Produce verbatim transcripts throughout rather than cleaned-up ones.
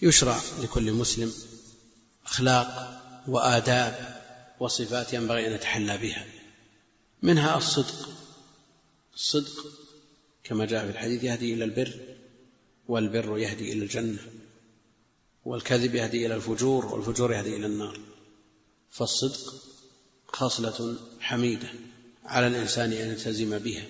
يشرع لكل مسلم أخلاق وآداب وصفات ينبغي أن يتحلى بها، منها الصدق. الصدق كما جاء في الحديث يهدي إلى البر، والبر يهدي إلى الجنة، والكذب يهدي إلى الفجور، والفجور يهدي إلى النار. فالصدق خصلة حميدة على الإنسان أن يلتزم بها،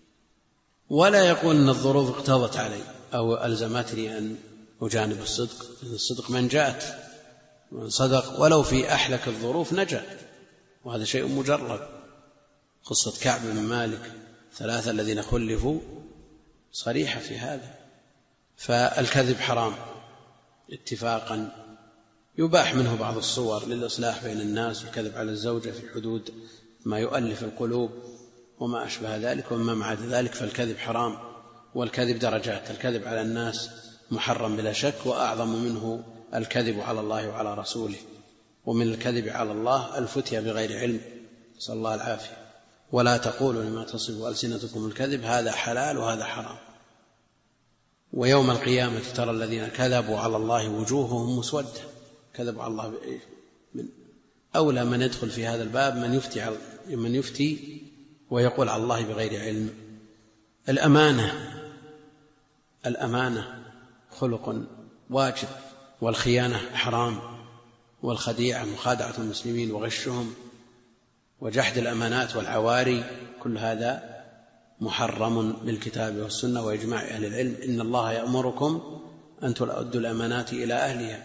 ولا يقول أن الظروف اقتضت علي أو ألزمتني أن أجانب الصدق. الصدق منجاة، من صدق ولو في أحلك الظروف نجا، وهذا شيء مجرد. قصة كعب بن مالك ثلاثة الذين خلفوا صريحة في هذا. فالكذب حرام اتفاقا، يباح منه بعض الصور للإصلاح بين الناس، والكذب على الزوجة في حدود ما يؤلف القلوب وما أشبه ذلك، وما مع ذلك فالكذب حرام. والكذب درجات، الكذب على الناس محرم بلا شك، وأعظم منه الكذب على الله وعلى رسوله. ومن الكذب على الله الفتية بغير علم، نسأل الله العافية. ولا تقولوا لما تصف ألسنتكم الكذب هذا حلال وهذا حرام. ويوم القيامة ترى الذين كذبوا على الله وجوههم مسودة. كذبوا على الله من أولى من يدخل في هذا الباب من يفتي, من يفتي ويقول على الله بغير علم. الأمانة الأمانة خلق واجب، والخيانة حرام، والخديعة مخادعة المسلمين وغشهم وجحد الأمانات والعواري، كل هذا محرم بالكتاب والسنة وإجماع أهل العلم. إن الله يأمركم أن تؤدوا الأمانات إلى أهلها.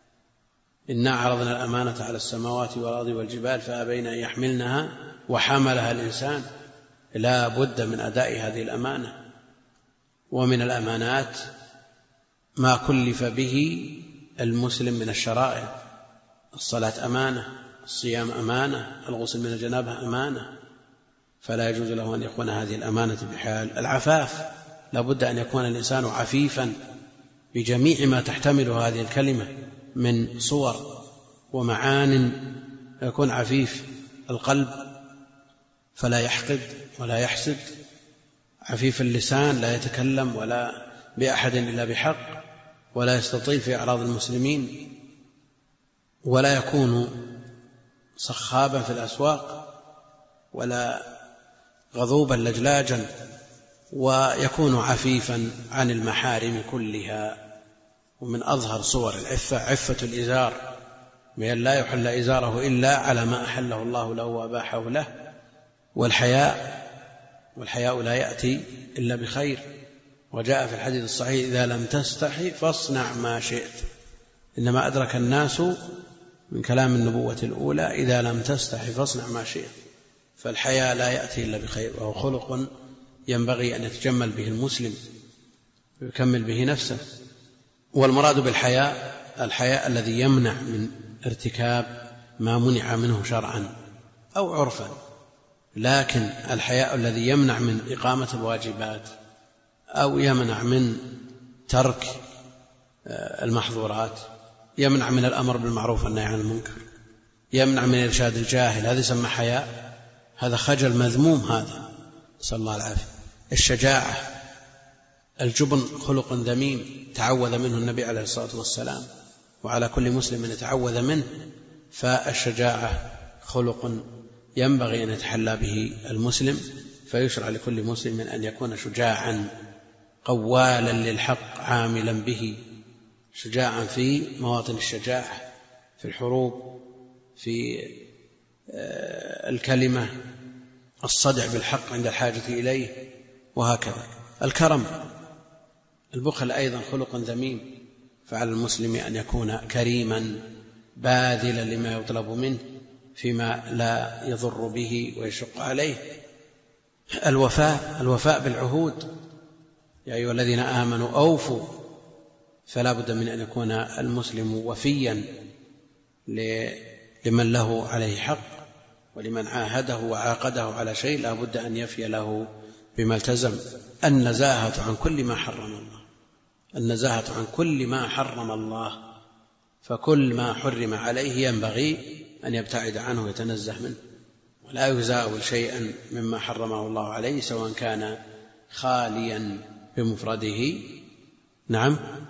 إنا عرضنا الأمانة على السماوات والأرض والجبال فأبين أن يحملنها وحملها الإنسان. لا بد من أداء هذه الأمانة. ومن الأمانات ما كلف به المسلم من الشرائع. الصلاة أمانة، الصيام أمانة، الغسل من الجنابة أمانة، فلا يجوز له أن يكون هذه الأمانة بحال. العفاف لا بد أن يكون الإنسان عفيفا بجميع ما تحتمله هذه الكلمة من صور ومعان. يكون عفيف القلب فلا يحقد ولا يحسد، عفيف اللسان لا يتكلم ولا بأحد إلا بحق، ولا يستطيل في أعراض المسلمين، ولا يكون صخابا في الأسواق ولا غضوبا لجلاجا، ويكون عفيفا عن المحارم كلها. ومن أظهر صور العفة عفة الإزار، بأن لا يحل إزاره إلا على ما أحله الله له وأباحه له. والحياء والحياء لا يأتي إلا بخير، وجاء في الحديث الصحيح إذا لم تستحي فاصنع ما شئت. إنما أدرك الناس من كلام النبوة الأولى إذا لم تستحي فاصنع ما شئت. فالحياء لا يأتي إلا بخير، وهو خلق ينبغي أن يتجمل به المسلم ويكمل به نفسه. والمراد بالحياء الحياء الذي يمنع من ارتكاب ما منع منه شرعا أو عرفا، لكن الحياء الذي يمنع من إقامة الواجبات أو يمنع من ترك المحظورات، يمنع من الأمر بالمعروف والنهي عن المنكر، يمنع من إرشاد الجاهل، هذا يسمى حياء. هذا خجل مذموم، هذا نسأل الله العافية. الشجاعة الجبن خلق ذميم تعوذ منه النبي عليه الصلاة والسلام، وعلى كل مسلم أن يتعوذ منه. فالشجاعة خلق ينبغي أن يتحلى به المسلم، فيشرع لكل مسلم أن يكون شجاعا قوالا للحق عاملا به، شجاعا في مواطن الشجاعة، في الحروب، في الكلمة، الصدع بالحق عند الحاجة إليه، وهكذا. الكرم البخل أيضا خلق ذميم، فعلى المسلم أن يكون كريما باذلا لما يطلب منه فيما لا يضر به ويشق عليه. الوفاء الوفاء بالعهود، يا أيها الذين آمنوا أوفوا. فلا بد من أن يكون المسلم وفيا لمن له عليه حق، ولمن عاهده وعاقده على شيء لا بد أن يفي له بما التزم. النزاهة عن كل ما حرم الله، النزاهة عن كل ما حرم الله، فكل ما حرم عليه ينبغي أن يبتعد عنه ويتنزه منه، ولا يزاول شيئا مما حرمه الله عليه، سواء كان خاليا بمفرده نعم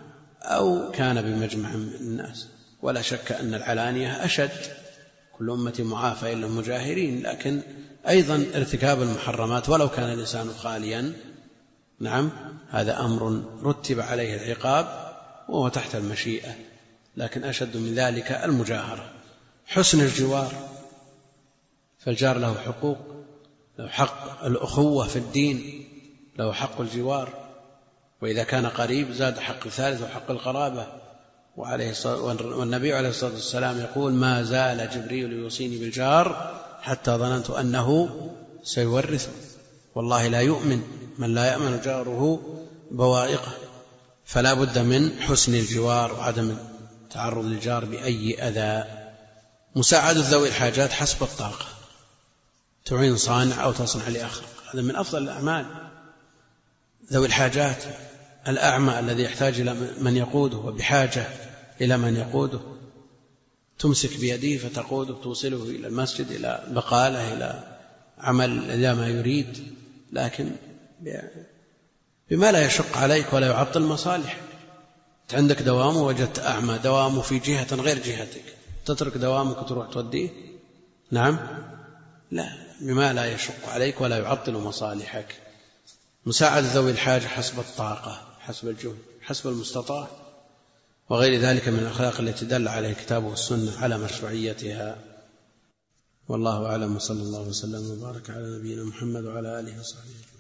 أو كان بمجمع من الناس. ولا شك أن العلانية أشد، كل أمتي معافى إلا المجاهرين، لكن أيضا ارتكاب المحرمات ولو كان الإنسان خاليا، نعم، هذا أمر رتب عليه العقاب وهو تحت المشيئة، لكن أشد من ذلك المجاهرة. حسن الجوار، فالجار له حقوق، له حق الأخوة في الدين، له حق الجوار، وإذا كان قريب زاد حق الثالث وحق القرابة. والنبي عليه الصلاة والسلام يقول: ما زال جبريل يوصيني بالجار حتى ظننت أنه سيورثه. والله لا يؤمن من لا يأمن جاره بوائقه. فلا بد من حسن الجوار وعدم التعرض للجار بأي أذى. مساعدة ذوي الحاجات حسب الطاقة، تعين صانع أو تصنع لآخر، هذا من أفضل الأعمال. ذوي الحاجات، الأعمى الذي يحتاج إلى من يقوده وبحاجة إلى من يقوده، تمسك بيده فتقوده، توصله إلى المسجد، إلى بقاله، إلى عمل إلى ما يريد، لكن بما لا يشق عليك ولا يعطل مصالح. عندك دوام ووجدت أعمى دوامه في جهة غير جهتك، تترك دوامك وتروح توديه؟ نعم، لا، بما لا يشق عليك ولا يعطل مصالحك. مساعدة ذوي الحاجة حسب الطاقة، حسب الجهد، حسب المستطاع، وغير ذلك من الأخلاق التي دل عليه الكتاب والسنة على مشروعيتها. والله أعلم، وصلى الله وسلم وبارك على نبينا محمد وعلى آله وصحبه.